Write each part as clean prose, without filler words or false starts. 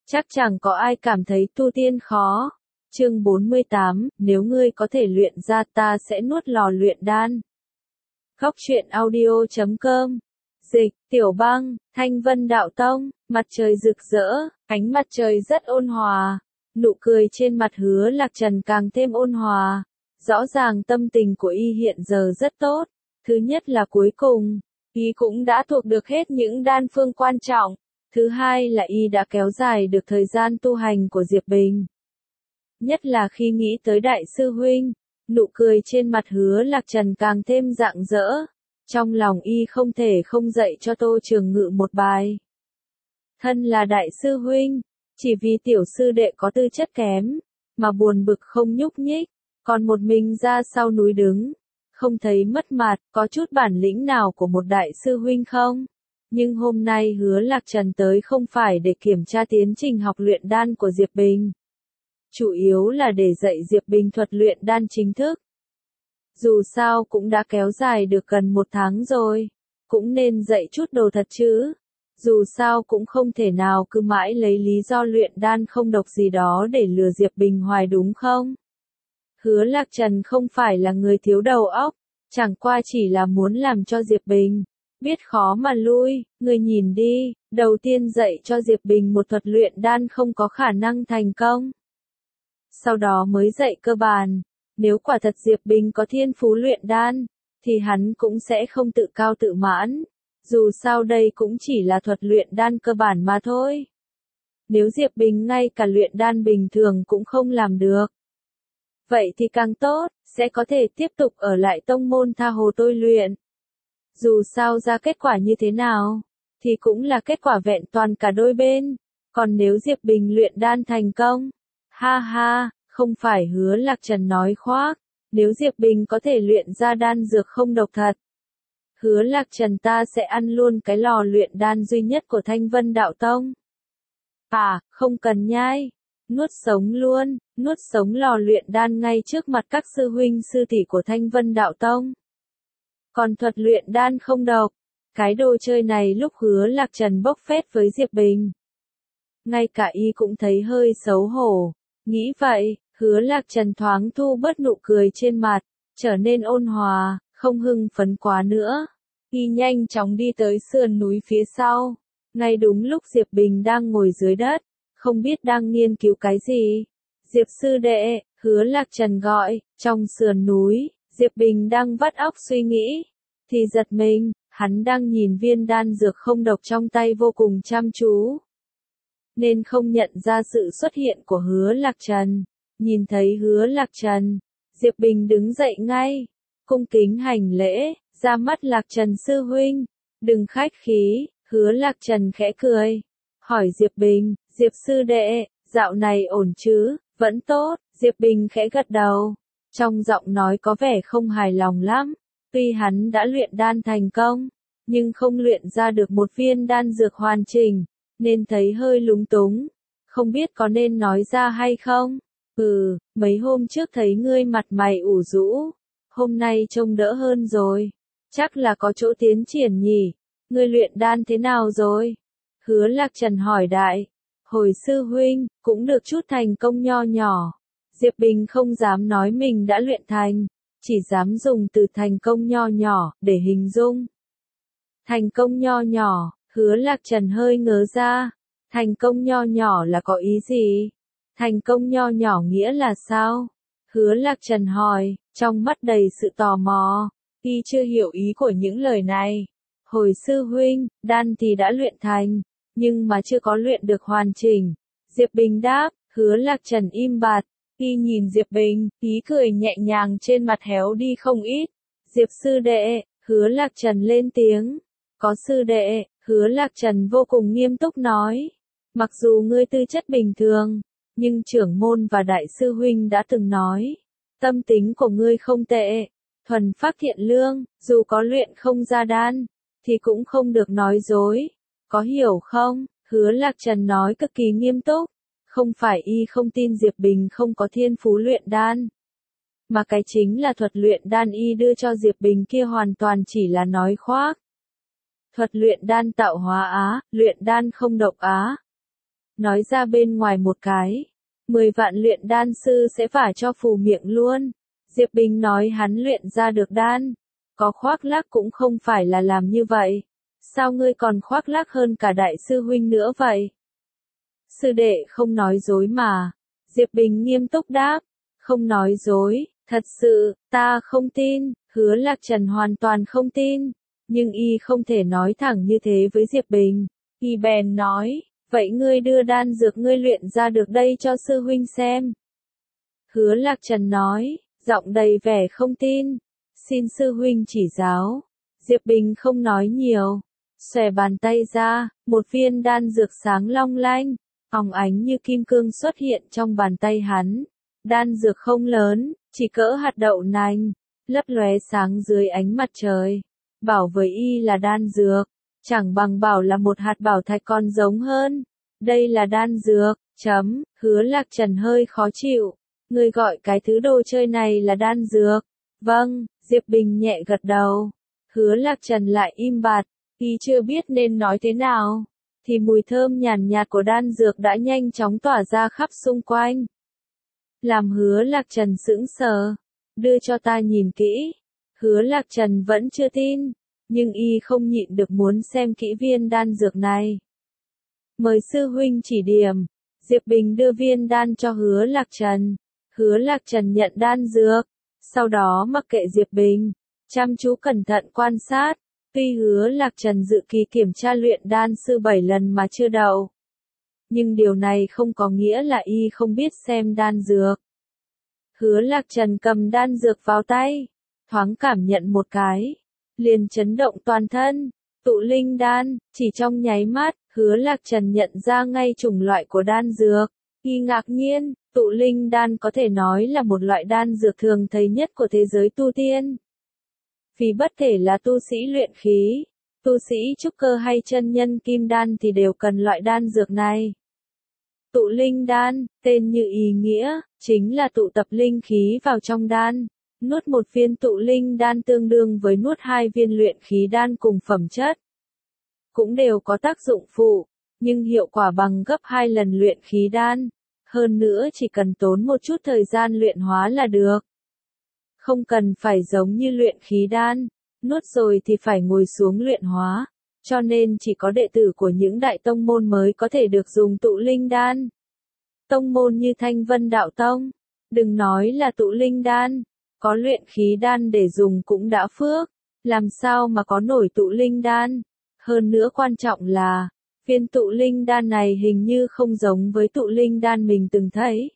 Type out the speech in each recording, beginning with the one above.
Chắc chẳng có ai cảm thấy tu tiên khó. Chương 48, nếu ngươi có thể luyện ra ta sẽ nuốt lò luyện đan. Góc truyện audio.com. Dịch, Tiểu Băng, Thanh Vân Đạo Tông, mặt trời rực rỡ, ánh mặt trời rất ôn hòa. Nụ cười trên mặt Hứa Lạc Trần càng thêm ôn hòa. Rõ ràng tâm tình của y hiện giờ rất tốt. Thứ nhất là cuối cùng, y cũng đã thuộc được hết những đan phương quan trọng. Thứ hai là y đã kéo dài được thời gian tu hành của Diệp Bình. Nhất là khi nghĩ tới đại sư huynh, nụ cười trên mặt Hứa Lạc Trần càng thêm rạng rỡ. Trong lòng y không thể không dạy cho Tô Trường Ngự một bài. Thân là đại sư huynh, chỉ vì tiểu sư đệ có tư chất kém, mà buồn bực không nhúc nhích, còn một mình ra sau núi đứng, không thấy mất mặt, có chút bản lĩnh nào của một đại sư huynh không? Nhưng hôm nay Hứa Lạc Trần tới không phải để kiểm tra tiến trình học luyện đan của Diệp Bình. Chủ yếu là để dạy Diệp Bình thuật luyện đan chính thức. Dù sao cũng đã kéo dài được gần 1 tháng rồi, cũng nên dạy chút đồ thật chứ. Dù sao cũng không thể nào cứ mãi lấy lý do luyện đan không độc gì đó để lừa Diệp Bình hoài đúng không? Hứa Lạc Trần không phải là người thiếu đầu óc, chẳng qua chỉ là muốn làm cho Diệp Bình biết khó mà lui. Người nhìn đi, đầu tiên dạy cho Diệp Bình một thuật luyện đan không có khả năng thành công. Sau đó mới dạy cơ bản, nếu quả thật Diệp Bình có thiên phú luyện đan, thì hắn cũng sẽ không tự cao tự mãn. Dù sao đây cũng chỉ là thuật luyện đan cơ bản mà thôi. Nếu Diệp Bình ngay cả luyện đan bình thường cũng không làm được, vậy thì càng tốt, sẽ có thể tiếp tục ở lại tông môn tha hồ tôi luyện. Dù sao ra kết quả như thế nào, thì cũng là kết quả vẹn toàn cả đôi bên. Còn nếu Diệp Bình luyện đan thành công, ha ha, không phải Hứa Lạc Trần nói khoác, nếu Diệp Bình có thể luyện ra đan dược không độc thật, Hứa Lạc Trần ta sẽ ăn luôn cái lò luyện đan duy nhất của Thanh Vân Đạo Tông. À, không cần nhai, nuốt sống luôn, nuốt sống lò luyện đan ngay trước mặt các sư huynh sư tỷ của Thanh Vân Đạo Tông. Còn thuật luyện đan không độc, cái đồ chơi này lúc Hứa Lạc Trần bốc phét với Diệp Bình, ngay cả y cũng thấy hơi xấu hổ. Nghĩ vậy, Hứa Lạc Trần thoáng thu bớt nụ cười trên mặt, trở nên ôn hòa, không hưng phấn quá nữa. Y nhanh chóng đi tới sườn núi phía sau, ngay đúng lúc Diệp Bình đang ngồi dưới đất, không biết đang nghiên cứu cái gì. Diệp sư đệ, Hứa Lạc Trần gọi. Trong sườn núi, Diệp Bình đang vắt óc suy nghĩ, thì giật mình, hắn đang nhìn viên đan dược không độc trong tay vô cùng chăm chú, nên không nhận ra sự xuất hiện của Hứa Lạc Trần. Nhìn thấy Hứa Lạc Trần, Diệp Bình đứng dậy ngay, cung kính hành lễ, ra mắt Lạc Trần sư huynh, đừng khách khí. Hứa Lạc Trần khẽ cười, hỏi Diệp Bình, Diệp sư đệ, dạo này ổn chứ? Vẫn tốt. Diệp Bình khẽ gật đầu, trong giọng nói có vẻ không hài lòng lắm. Tuy hắn đã luyện đan thành công, nhưng không luyện ra được một viên đan dược hoàn chỉnh, nên thấy hơi lúng túng, không biết có nên nói ra hay không. Mấy hôm trước thấy ngươi mặt mày ủ rũ, hôm nay trông đỡ hơn rồi, chắc là có chỗ tiến triển nhỉ. Ngươi luyện đan thế nào rồi? Hứa Lạc Trần hỏi đại. Hồi sư huynh, cũng được chút thành công nho nhỏ. Diệp Bình không dám nói mình đã luyện thành, chỉ dám dùng từ thành công nho nhỏ để hình dung. Thành công nho nhỏ, Hứa Lạc Trần hơi ngớ ra. Thành công nho nhỏ là có ý gì? Thành công nho nhỏ nghĩa là sao? Hứa Lạc Trần hỏi, trong mắt đầy sự tò mò. Y chưa hiểu ý của những lời này. Hồi sư huynh, đan thì đã luyện thành, nhưng mà chưa có luyện được hoàn chỉnh. Diệp Bình đáp. Hứa Lạc Trần im bặt. Y nhìn Diệp Bình, ý cười nhẹ nhàng trên mặt héo đi không ít. Diệp sư đệ, Hứa Lạc Trần lên tiếng. Có sư đệ. Hứa Lạc Trần vô cùng nghiêm túc nói. Mặc dù ngươi tư chất bình thường, nhưng trưởng môn và đại sư huynh đã từng nói, tâm tính của ngươi không tệ, thuần phác thiện lương, dù có luyện không ra đan, thì cũng không được nói dối. Có hiểu không? Hứa Lạc Trần nói cực kỳ nghiêm túc. Không phải y không tin Diệp Bình không có thiên phú luyện đan, mà cái chính là thuật luyện đan y đưa cho Diệp Bình kia hoàn toàn chỉ là nói khoác. Thuật luyện đan tạo hóa á, luyện đan không độc á. nói ra bên ngoài một cái. 10 vạn luyện đan sư sẽ vả cho phù miệng luôn. Diệp Bình nói hắn luyện ra được đan. Có khoác lác cũng không phải là làm như vậy. Sao ngươi còn khoác lác hơn cả đại sư huynh nữa vậy? Sư đệ không nói dối mà. Diệp Bình nghiêm túc đáp. Không nói dối, thật sự, ta không tin. Hứa Lạc Trần hoàn toàn không tin. Nhưng y không thể nói thẳng như thế với Diệp Bình. Y bèn nói, vậy ngươi đưa đan dược ngươi luyện ra được đây cho sư huynh xem. Hứa Lạc Trần nói, giọng đầy vẻ không tin. Xin sư huynh chỉ giáo. Diệp Bình không nói nhiều. Xòe bàn tay ra, một viên đan dược sáng long lanh, óng ánh như kim cương xuất hiện trong bàn tay hắn. Đan dược không lớn, chỉ cỡ hạt đậu nành, lấp lóe sáng dưới ánh mặt trời. Bảo với y là đan dược, chẳng bằng bảo là một hạt bảo thạch còn giống hơn. Đây là đan dược, chấm, Hứa Lạc Trần hơi khó chịu. Ngươi gọi cái thứ đồ chơi này là đan dược. Vâng, Diệp Bình nhẹ gật đầu. Hứa Lạc Trần lại im bặt, y chưa biết nên nói thế nào. Thì mùi thơm nhàn nhạt của đan dược đã nhanh chóng tỏa ra khắp xung quanh. Làm Hứa Lạc Trần sững sờ. Đưa cho ta nhìn kỹ. Hứa Lạc Trần vẫn chưa tin, nhưng y không nhịn được muốn xem kỹ viên đan dược này. Mời sư huynh chỉ điểm. Diệp Bình đưa viên đan cho Hứa Lạc Trần. Hứa Lạc Trần nhận đan dược, sau đó mặc kệ Diệp Bình, chăm chú cẩn thận quan sát. Tuy Hứa Lạc Trần dự kỳ kiểm tra luyện đan sư 7 lần mà chưa đậu, nhưng điều này không có nghĩa là y không biết xem đan dược. Hứa Lạc Trần cầm đan dược vào tay, thoáng cảm nhận một cái, liền chấn động toàn thân. Tụ linh đan, chỉ trong nháy mắt, Hứa Lạc Trần nhận ra ngay chủng loại của đan dược. Y ngạc nhiên, tụ linh đan có thể nói là một loại đan dược thường thấy nhất của thế giới tu tiên. Vì bất kể là tu sĩ luyện khí, tu sĩ trúc cơ hay chân nhân kim đan thì đều cần loại đan dược này. Tụ linh đan, tên như ý nghĩa, chính là tụ tập linh khí vào trong đan. Nuốt một viên tụ linh đan tương đương với nuốt 2 viên luyện khí đan cùng phẩm chất. Cũng đều có tác dụng phụ, nhưng hiệu quả bằng gấp 2 lần luyện khí đan. Hơn nữa chỉ cần tốn một chút thời gian luyện hóa là được. Không cần phải giống như luyện khí đan, nuốt rồi thì phải ngồi xuống luyện hóa. Cho nên chỉ có đệ tử của những đại tông môn mới có thể được dùng tụ linh đan. Tông môn như Thanh Vân Đạo Tông, đừng nói là tụ linh đan, có luyện khí đan để dùng cũng đã phước, làm sao mà có nổi tụ linh đan. Hơn nữa quan trọng là, viên tụ linh đan này hình như không giống với tụ linh đan mình từng thấy.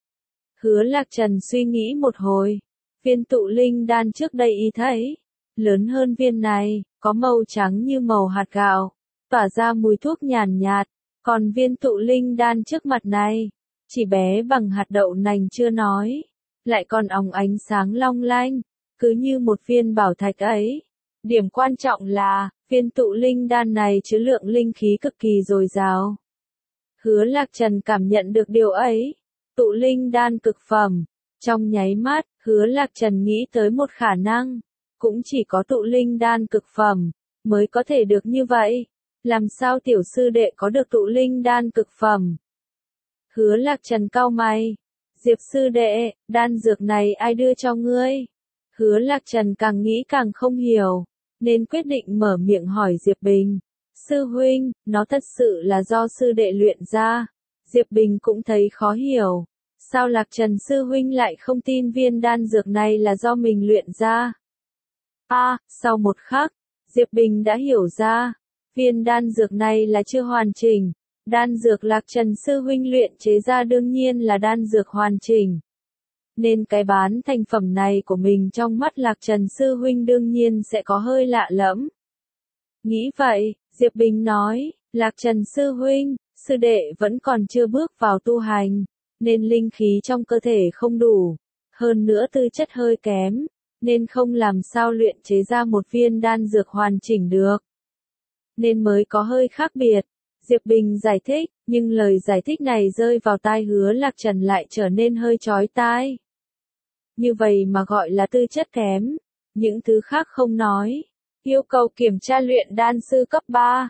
Hứa Lạc Trần suy nghĩ một hồi, viên tụ linh đan trước đây y thấy, lớn hơn viên này, có màu trắng như màu hạt gạo, tỏa ra mùi thuốc nhàn nhạt, còn viên tụ linh đan trước mặt này, chỉ bé bằng hạt đậu nành chưa nói, lại còn óng ánh sáng long lanh, cứ như một viên bảo thạch ấy. Điểm quan trọng là, viên tụ linh đan này chứa lượng linh khí cực kỳ dồi dào. Hứa Lạc Trần cảm nhận được điều ấy. Tụ linh đan cực phẩm. Trong nháy mắt, Hứa Lạc Trần nghĩ tới một khả năng. Cũng chỉ có tụ linh đan cực phẩm, mới có thể được như vậy. Làm sao tiểu sư đệ có được tụ linh đan cực phẩm? Hứa Lạc Trần cau mày. Diệp sư đệ, đan dược này ai đưa cho ngươi? Hứa Lạc Trần càng nghĩ càng không hiểu, nên quyết định mở miệng hỏi Diệp Bình. Sư huynh, nó thật sự là do sư đệ luyện ra. Diệp Bình cũng thấy khó hiểu. Sao Lạc Trần sư huynh lại không tin viên đan dược này là do mình luyện ra? Sau một khắc, Diệp Bình đã hiểu ra. Viên đan dược này là chưa hoàn chỉnh. Đan dược Lạc Trần sư huynh luyện chế ra đương nhiên là đan dược hoàn chỉnh. Nên cái bán thành phẩm này của mình trong mắt Lạc Trần sư huynh đương nhiên sẽ có hơi lạ lẫm. Nghĩ vậy, Diệp Bình nói, Lạc Trần sư huynh, sư đệ vẫn còn chưa bước vào tu hành, nên linh khí trong cơ thể không đủ, hơn nữa tư chất hơi kém, nên không làm sao luyện chế ra một viên đan dược hoàn chỉnh được. Nên mới có hơi khác biệt. Diệp Bình giải thích, nhưng lời giải thích này rơi vào tai Hứa Lạc Trần lại trở nên hơi chói tai. Như vậy mà gọi là tư chất kém. Những thứ khác không nói. Yêu cầu kiểm tra luyện đan sư cấp 3.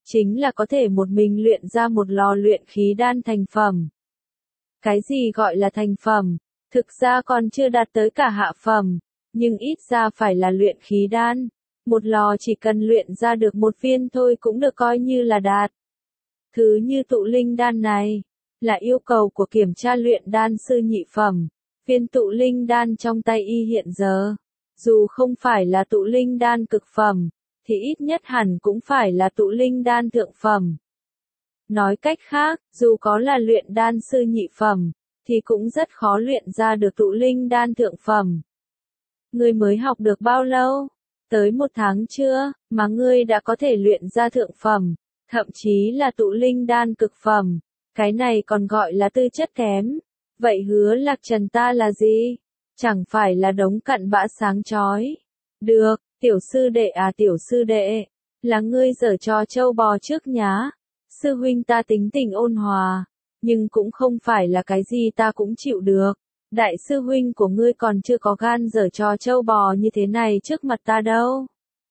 chính là có thể một mình luyện ra một lò luyện khí đan thành phẩm. Cái gì gọi là thành phẩm? Thực ra còn chưa đạt tới cả hạ phẩm, nhưng ít ra phải là luyện khí đan. Một lò chỉ cần luyện ra được một viên thôi cũng được coi như là đạt. Thứ như tụ linh đan này, là yêu cầu của kiểm tra luyện đan sư nhị phẩm. Viên tụ linh đan trong tay y hiện giờ, dù không phải là tụ linh đan cực phẩm, thì ít nhất hẳn cũng phải là tụ linh đan thượng phẩm. Nói cách khác, dù có là luyện đan sư nhị phẩm, thì cũng rất khó luyện ra được tụ linh đan thượng phẩm. Ngươi mới học được bao lâu? Tới 1 tháng chưa, mà ngươi đã có thể luyện ra thượng phẩm, thậm chí là tụ linh đan cực phẩm. Cái này còn gọi là tư chất kém. Vậy Hứa Lạc Trần ta là gì? Chẳng phải là đống cặn bã sáng chói. Được, tiểu sư đệ à tiểu sư đệ, là ngươi giở trò trâu bò trước nhá. Sư huynh ta tính tình ôn hòa, nhưng cũng không phải là cái gì ta cũng chịu được. Đại sư huynh của ngươi còn chưa có gan giở trò trâu bò như thế này trước mặt ta đâu.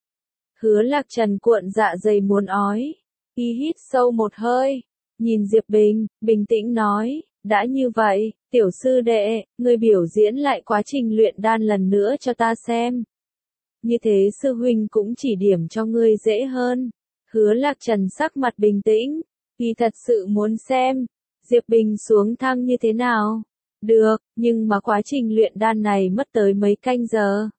Hứa Lạc Trần cuộn dạ dày muốn ói. Y hít sâu một hơi, nhìn Diệp Bình, bình tĩnh nói, đã như vậy, tiểu sư đệ, ngươi biểu diễn lại quá trình luyện đan lần nữa cho ta xem. Như thế sư huynh cũng chỉ điểm cho ngươi dễ hơn. Hứa Lạc Trần sắc mặt bình tĩnh, y thật sự muốn xem, Diệp Bình xuống thang như thế nào. Được, nhưng mà quá trình luyện đan này mất tới mấy canh giờ.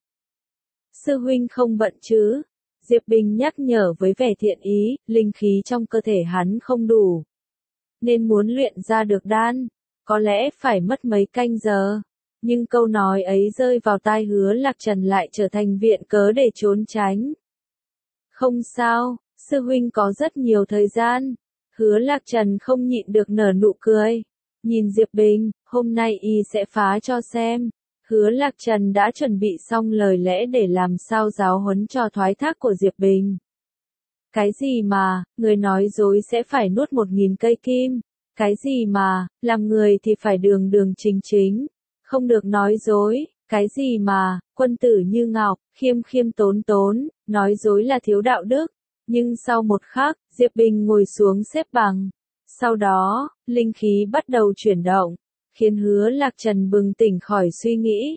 Sư huynh không bận chứ? Diệp Bình nhắc nhở với vẻ thiện ý, linh khí trong cơ thể hắn không đủ. Nên muốn luyện ra được đan, có lẽ phải mất mấy canh giờ. Nhưng câu nói ấy rơi vào tai Hứa Lạc Trần lại trở thành viện cớ để trốn tránh. Không sao, sư huynh có rất nhiều thời gian. Hứa Lạc Trần không nhịn được nở nụ cười. Nhìn Diệp Bình, hôm nay y sẽ phá cho xem. Hứa Lạc Trần đã chuẩn bị xong lời lẽ để làm sao giáo huấn cho thoái thác của Diệp Bình. Cái gì mà, người nói dối sẽ phải nuốt 1000 cây kim. Cái gì mà, làm người thì phải đường đường chính chính. Không được nói dối. Cái gì mà, quân tử như ngọc, khiêm khiêm tốn tốn, nói dối là thiếu đạo đức. Nhưng sau một khắc, Diệp Bình ngồi xuống xếp bằng. Sau đó, linh khí bắt đầu chuyển động, khiến Hứa Lạc Trần bừng tỉnh khỏi suy nghĩ.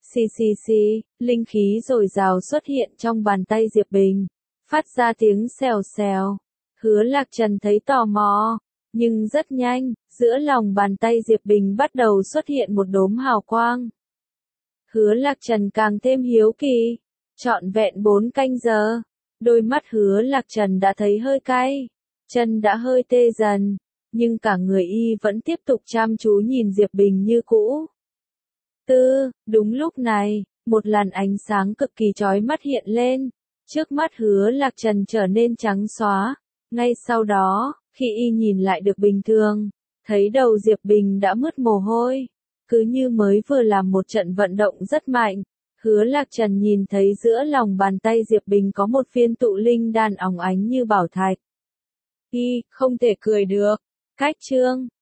Xì, linh khí dồi dào xuất hiện trong bàn tay Diệp Bình, phát ra tiếng xèo xèo. Hứa Lạc Trần thấy tò mò, nhưng rất nhanh, giữa lòng bàn tay Diệp Bình bắt đầu xuất hiện một đốm hào quang. Hứa Lạc Trần càng thêm hiếu kỳ, trọn vẹn 4 canh giờ, đôi mắt Hứa Lạc Trần đã thấy hơi cay, chân đã hơi tê dần. Nhưng cả người y vẫn tiếp tục chăm chú nhìn Diệp Bình như cũ. Đúng lúc này, một làn ánh sáng cực kỳ chói mắt hiện lên. Trước mắt Hứa Lạc Trần trở nên trắng xóa. Ngay sau đó, khi y nhìn lại được bình thường, thấy đầu Diệp Bình đã mướt mồ hôi. Cứ như mới vừa làm một trận vận động rất mạnh. Hứa Lạc Trần nhìn thấy giữa lòng bàn tay Diệp Bình có một viên tụ linh đan óng ánh như bảo thạch. Y không thể cười được. Cách chương